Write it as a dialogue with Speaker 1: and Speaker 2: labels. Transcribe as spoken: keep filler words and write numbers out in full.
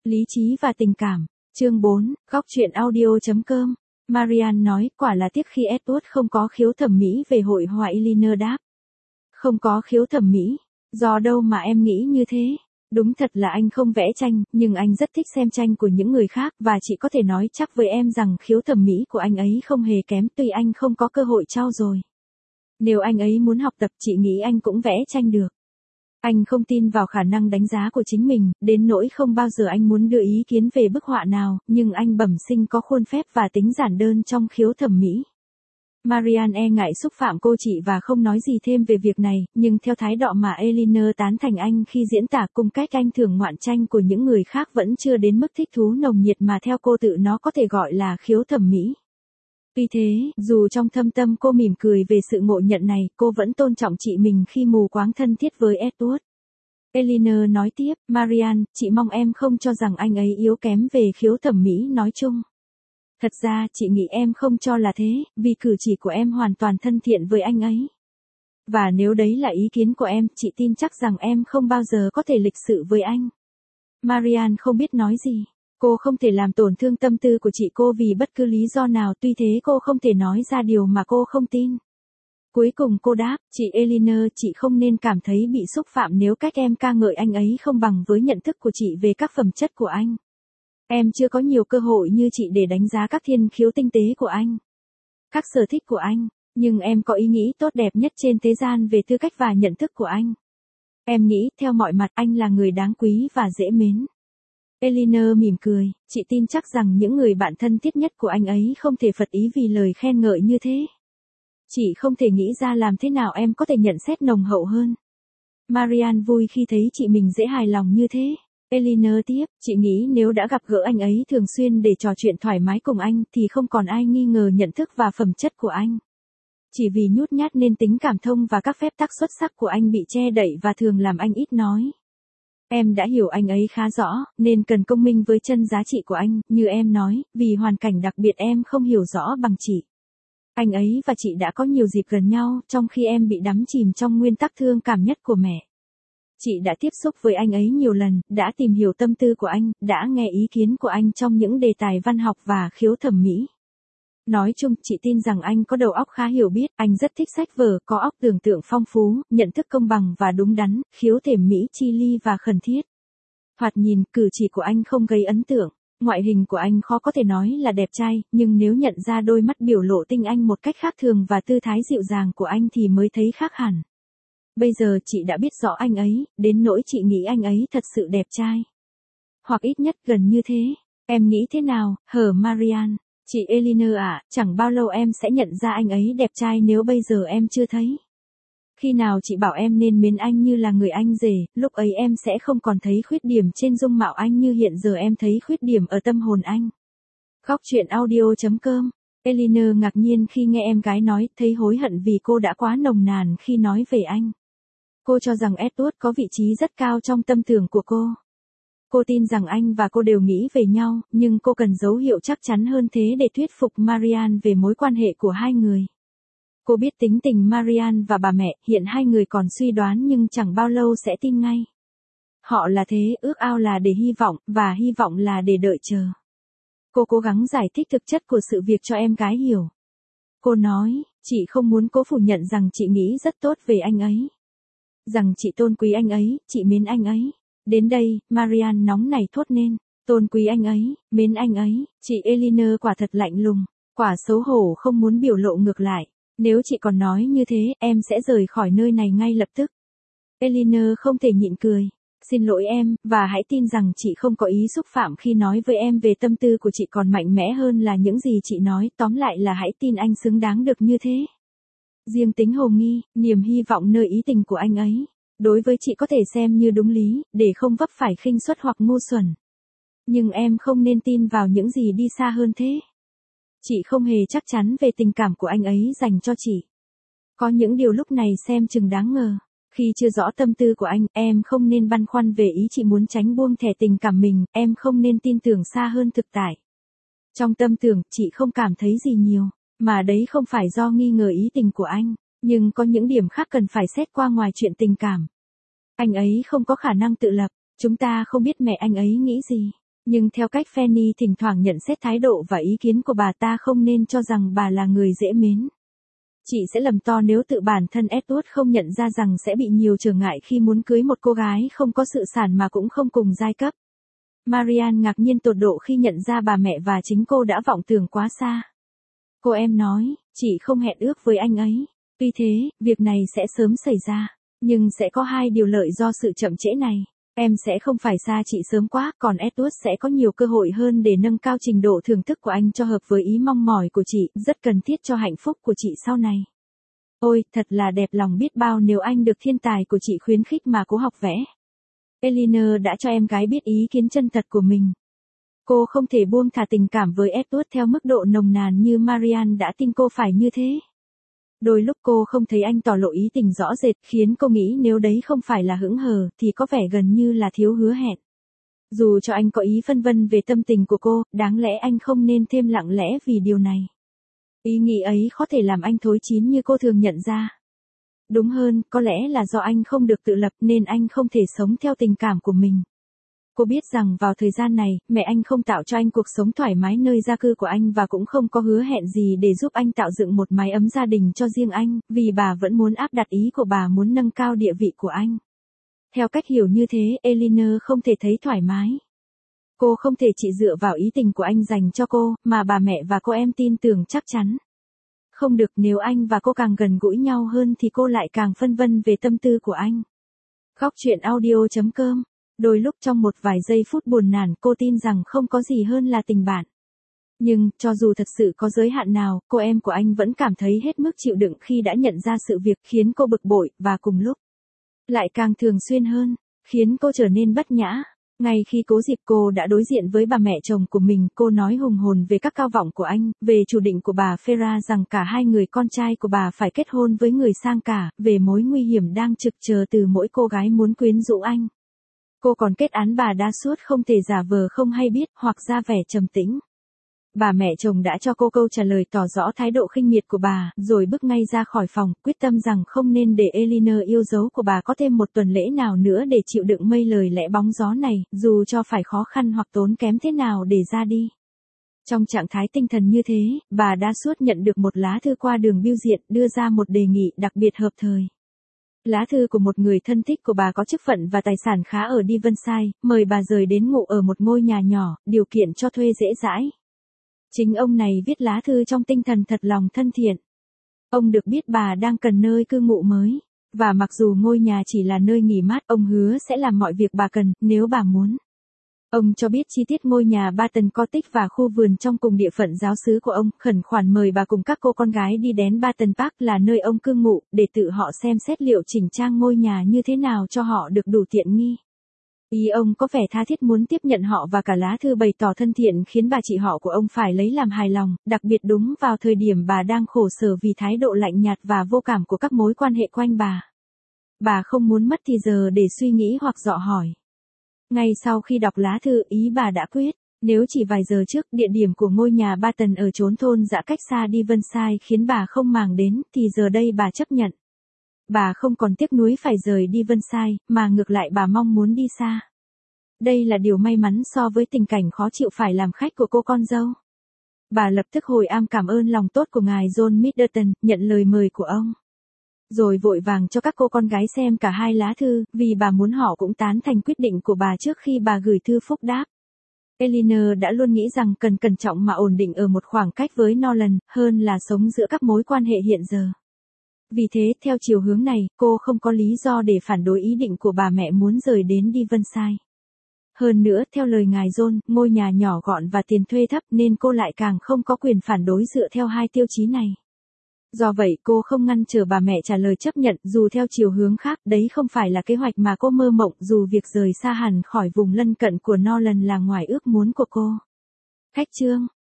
Speaker 1: Lý trí và tình cảm. Chương bốn, góc truyện audio.com. Marian nói, quả là tiếc khi Edward không có khiếu thẩm mỹ về hội họa. Eleanor đáp. Không có khiếu thẩm mỹ? Do đâu mà em nghĩ như thế? Đúng thật là anh không vẽ tranh, nhưng anh rất thích xem tranh của những người khác, và chị có thể nói chắc với em rằng khiếu thẩm mỹ của anh ấy không hề kém, tuy anh không có cơ hội trau dồi. Nếu anh ấy muốn học tập, chị nghĩ anh cũng vẽ tranh được. Anh không tin vào khả năng đánh giá của chính mình, đến nỗi không bao giờ anh muốn đưa ý kiến về bức họa nào, nhưng anh bẩm sinh có khuôn phép và tính giản đơn trong khiếu thẩm mỹ. Marian e ngại xúc phạm cô chị và không nói gì thêm về việc này, nhưng theo thái độ mà Eleanor tán thành anh khi diễn tả cung cách anh thưởng ngoạn tranh của những người khác vẫn chưa đến mức thích thú nồng nhiệt mà theo cô tự nó có thể gọi là khiếu thẩm mỹ. Tuy thế, dù trong thâm tâm cô mỉm cười về sự ngộ nhận này, cô vẫn tôn trọng chị mình khi mù quáng thân thiết với Edward. Eleanor nói tiếp, Marian, chị mong em không cho rằng anh ấy yếu kém về khiếu thẩm mỹ nói chung. Thật ra, chị nghĩ em không cho là thế, vì cử chỉ của em hoàn toàn thân thiện với anh ấy. Và nếu đấy là ý kiến của em, chị tin chắc rằng em không bao giờ có thể lịch sự với anh. Marian không biết nói gì. Cô không thể làm tổn thương tâm tư của chị cô vì bất cứ lý do nào, tuy thế cô không thể nói ra điều mà cô không tin. Cuối cùng cô đáp, chị Eleanor, chị không nên cảm thấy bị xúc phạm nếu cách em ca ngợi anh ấy không bằng với nhận thức của chị về các phẩm chất của anh. Em chưa có nhiều cơ hội như chị để đánh giá các thiên khiếu tinh tế của anh, các sở thích của anh, nhưng em có ý nghĩ tốt đẹp nhất trên thế gian về tư cách và nhận thức của anh. Em nghĩ, theo mọi mặt, anh là người đáng quý và dễ mến. Eleanor mỉm cười, chị tin chắc rằng những người bạn thân thiết nhất của anh ấy không thể phật ý vì lời khen ngợi như thế. Chị không thể nghĩ ra làm thế nào em có thể nhận xét nồng hậu hơn. Marian vui khi thấy chị mình dễ hài lòng như thế. Eleanor tiếp, chị nghĩ nếu đã gặp gỡ anh ấy thường xuyên để trò chuyện thoải mái cùng anh thì không còn ai nghi ngờ nhận thức và phẩm chất của anh. Chỉ vì nhút nhát nên tính cảm thông và các phép tắc xuất sắc của anh bị che đậy và thường làm anh ít nói. Em đã hiểu anh ấy khá rõ, nên cần công minh với chân giá trị của anh, như em nói, vì hoàn cảnh đặc biệt em không hiểu rõ bằng chị. Anh ấy và chị đã có nhiều dịp gần nhau, trong khi em bị đắm chìm trong nguyên tắc thương cảm nhất của mẹ. Chị đã tiếp xúc với anh ấy nhiều lần, đã tìm hiểu tâm tư của anh, đã nghe ý kiến của anh trong những đề tài văn học và khiếu thẩm mỹ. Nói chung, chị tin rằng anh có đầu óc khá hiểu biết, anh rất thích sách vở, có óc tưởng tượng phong phú, nhận thức công bằng và đúng đắn, khiếu thẩm mỹ chi ly và khẩn thiết. Thoạt nhìn, cử chỉ của anh không gây ấn tượng, ngoại hình của anh khó có thể nói là đẹp trai, nhưng nếu nhận ra đôi mắt biểu lộ tinh anh một cách khác thường và tư thái dịu dàng của anh thì mới thấy khác hẳn. Bây giờ chị đã biết rõ anh ấy, đến nỗi chị nghĩ anh ấy thật sự đẹp trai. Hoặc ít nhất gần như thế. Em nghĩ thế nào, hở Marian? Chị Eleanor ạ, chẳng bao lâu em sẽ nhận ra anh ấy đẹp trai nếu bây giờ em chưa thấy. Khi nào chị bảo em nên mến anh như là người anh rể, lúc ấy em sẽ không còn thấy khuyết điểm trên dung mạo anh như hiện giờ em thấy khuyết điểm ở tâm hồn anh. Góc truyện audio.com. Eleanor ngạc nhiên khi nghe em gái nói, thấy hối hận vì cô đã quá nồng nàn khi nói về anh. Cô cho rằng Edward có vị trí rất cao trong tâm tưởng của cô. Cô tin rằng anh và cô đều nghĩ về nhau, nhưng cô cần dấu hiệu chắc chắn hơn thế để thuyết phục Marian về mối quan hệ của hai người. Cô biết tính tình Marian và bà mẹ, hiện hai người còn suy đoán nhưng chẳng bao lâu sẽ tin ngay. Họ là thế, ước ao là để hy vọng, và hy vọng là để đợi chờ. Cô cố gắng giải thích thực chất của sự việc cho em gái hiểu. Cô nói, chị không muốn cố phủ nhận rằng chị nghĩ rất tốt về anh ấy. Rằng chị tôn quý anh ấy, chị mến anh ấy. Đến đây, Marian nóng nảy thốt nên, tôn quý anh ấy, mến anh ấy, chị Eleanor quả thật lạnh lùng, quả xấu hổ không muốn biểu lộ ngược lại. Nếu chị còn nói như thế, em sẽ rời khỏi nơi này ngay lập tức. Eleanor không thể nhịn cười. Xin lỗi em, và hãy tin rằng chị không có ý xúc phạm khi nói với em về tâm tư của chị còn mạnh mẽ hơn là những gì chị nói, tóm lại là hãy tin anh xứng đáng được như thế. Riêng tính hồ nghi, niềm hy vọng nơi ý tình của anh ấy, đối với chị có thể xem như đúng lý, để không vấp phải khinh suất hoặc ngu xuẩn. Nhưng em không nên tin vào những gì đi xa hơn thế. Chị không hề chắc chắn về tình cảm của anh ấy dành cho chị. Có những điều lúc này xem chừng đáng ngờ. Khi chưa rõ tâm tư của anh, em không nên băn khoăn về ý chị muốn tránh buông thẻ tình cảm mình, em không nên tin tưởng xa hơn thực tại. Trong tâm tưởng, chị không cảm thấy gì nhiều, mà đấy không phải do nghi ngờ ý tình của anh, nhưng có những điểm khác cần phải xét qua ngoài chuyện tình cảm. Anh ấy không có khả năng tự lập, chúng ta không biết mẹ anh ấy nghĩ gì. Nhưng theo cách Fanny thỉnh thoảng nhận xét thái độ và ý kiến của bà, ta không nên cho rằng bà là người dễ mến. Chị sẽ lầm to nếu tự bản thân Edward không nhận ra rằng sẽ bị nhiều trở ngại khi muốn cưới một cô gái không có sự sản mà cũng không cùng giai cấp. Marianne ngạc nhiên tột độ khi nhận ra bà mẹ và chính cô đã vọng tưởng quá xa. Cô em nói, chị không hẹn ước với anh ấy. Tuy thế, việc này sẽ sớm xảy ra. Nhưng sẽ có hai điều lợi do sự chậm trễ này. Em sẽ không phải xa chị sớm quá, còn Edward sẽ có nhiều cơ hội hơn để nâng cao trình độ thưởng thức của anh cho hợp với ý mong mỏi của chị, rất cần thiết cho hạnh phúc của chị sau này. Ôi, thật là đẹp lòng biết bao nếu anh được thiên tài của chị khuyến khích mà cố học vẽ. Eleanor đã cho em gái biết ý kiến chân thật của mình. Cô không thể buông thả tình cảm với Edward theo mức độ nồng nàn như Marianne đã tin cô phải như thế. Đôi lúc cô không thấy anh tỏ lộ ý tình rõ rệt, khiến cô nghĩ nếu đấy không phải là hững hờ, thì có vẻ gần như là thiếu hứa hẹn. Dù cho anh có ý phân vân về tâm tình của cô, đáng lẽ anh không nên thêm lặng lẽ vì điều này. Ý nghĩ ấy có thể làm anh thối chín như cô thường nhận ra. Đúng hơn, có lẽ là do anh không được tự lập nên anh không thể sống theo tình cảm của mình. Cô biết rằng vào thời gian này, mẹ anh không tạo cho anh cuộc sống thoải mái nơi gia cư của anh và cũng không có hứa hẹn gì để giúp anh tạo dựng một mái ấm gia đình cho riêng anh, vì bà vẫn muốn áp đặt ý của bà muốn nâng cao địa vị của anh. Theo cách hiểu như thế, Eleanor không thể thấy thoải mái. Cô không thể chỉ dựa vào ý tình của anh dành cho cô, mà bà mẹ và cô em tin tưởng chắc chắn. Không được, nếu anh và cô càng gần gũi nhau hơn thì cô lại càng phân vân về tâm tư của anh. Góc truyện audio chấm com. Đôi lúc trong một vài giây phút buồn nản cô tin rằng không có gì hơn là tình bạn. Nhưng, cho dù thật sự có giới hạn nào, cô em của anh vẫn cảm thấy hết mức chịu đựng khi đã nhận ra sự việc khiến cô bực bội, và cùng lúc lại càng thường xuyên hơn, khiến cô trở nên bất nhã. Ngay khi cố dịp cô đã đối diện với bà mẹ chồng của mình, cô nói hùng hồn về các cao vọng của anh, về chủ định của bà Farah rằng cả hai người con trai của bà phải kết hôn với người sang cả, về mối nguy hiểm đang trực chờ từ mỗi cô gái muốn quyến rũ anh. Cô còn kết án bà đa suốt không thể giả vờ không hay biết hoặc ra vẻ trầm tĩnh. Bà mẹ chồng đã cho cô câu trả lời tỏ rõ thái độ khinh miệt của bà, rồi bước ngay ra khỏi phòng, quyết tâm rằng không nên để Eleanor yêu dấu của bà có thêm một tuần lễ nào nữa để chịu đựng mây lời lẽ bóng gió này, dù cho phải khó khăn hoặc tốn kém thế nào để ra đi. Trong trạng thái tinh thần như thế, bà đa suốt nhận được một lá thư qua đường bưu điện đưa ra một đề nghị đặc biệt hợp thời. Lá thư của một người thân thích của bà có chức phận và tài sản khá ở Devonshire, mời bà rời đến ngụ ở một ngôi nhà nhỏ, điều kiện cho thuê dễ dãi. Chính ông này viết lá thư trong tinh thần thật lòng thân thiện. Ông được biết bà đang cần nơi cư ngụ mới, và mặc dù ngôi nhà chỉ là nơi nghỉ mát, ông hứa sẽ làm mọi việc bà cần, nếu bà muốn. Ông cho biết chi tiết ngôi nhà Barton Cottage và khu vườn trong cùng địa phận giáo xứ của ông, khẩn khoản mời bà cùng các cô con gái đi đến Barton Park là nơi ông cư ngụ, để tự họ xem xét liệu chỉnh trang ngôi nhà như thế nào cho họ được đủ tiện nghi. Ý ông có vẻ tha thiết muốn tiếp nhận họ và cả lá thư bày tỏ thân thiện khiến bà chị họ của ông phải lấy làm hài lòng, đặc biệt đúng vào thời điểm bà đang khổ sở vì thái độ lạnh nhạt và vô cảm của các mối quan hệ quanh bà. Bà không muốn mất thì giờ để suy nghĩ hoặc dò hỏi. Ngay sau khi đọc lá thư, ý bà đã quyết, nếu chỉ vài giờ trước địa điểm của ngôi nhà Barton ở chốn thôn dã cách xa Devonshire khiến bà không màng đến, thì giờ đây bà chấp nhận. Bà không còn tiếc nuối phải rời Devonshire, mà ngược lại bà mong muốn đi xa. Đây là điều may mắn so với tình cảnh khó chịu phải làm khách của cô con dâu. Bà lập tức hồi am cảm ơn lòng tốt của ngài John Middleton, nhận lời mời của ông. Rồi vội vàng cho các cô con gái xem cả hai lá thư, vì bà muốn họ cũng tán thành quyết định của bà trước khi bà gửi thư phúc đáp. Eleanor đã luôn nghĩ rằng cần cẩn trọng mà ổn định ở một khoảng cách với Nolan, hơn là sống giữa các mối quan hệ hiện giờ. Vì thế, theo chiều hướng này, cô không có lý do để phản đối ý định của bà mẹ muốn rời đến Devonshire. Hơn nữa, theo lời ngài John, ngôi nhà nhỏ gọn và tiền thuê thấp nên cô lại càng không có quyền phản đối dựa theo hai tiêu chí này. Do vậy cô không ngăn trở bà mẹ trả lời chấp nhận, dù theo chiều hướng khác, đấy không phải là kế hoạch mà cô mơ mộng, dù việc rời xa hẳn khỏi vùng lân cận của Nolan là ngoài ước muốn của cô. Khách chương